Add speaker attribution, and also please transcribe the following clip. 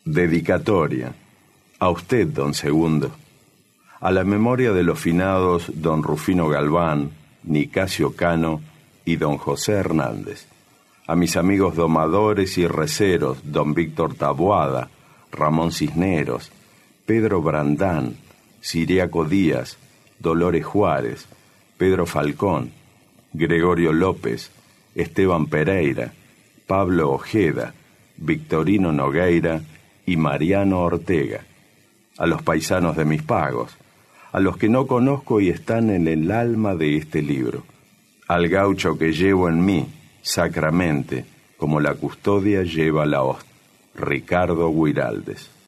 Speaker 1: Dedicatoria. A usted, don Segundo. A la memoria de los finados don Rufino Galván, Nicasio Cano y don José Hernández. A mis amigos domadores y receros, don Víctor Taboada, Ramón Cisneros, Pedro Brandán, Siriaco Díaz, Dolores Juárez, Pedro Falcón, Gregorio López, Esteban Pereira, Pablo Ojeda, Victorino Nogueira y Mariano Ortega. A los paisanos de mis pagos, a los que no conozco y están en el alma de este libro, al gaucho que llevo en mí, sacramente, como la custodia lleva la hoz, Ricardo Guiraldes.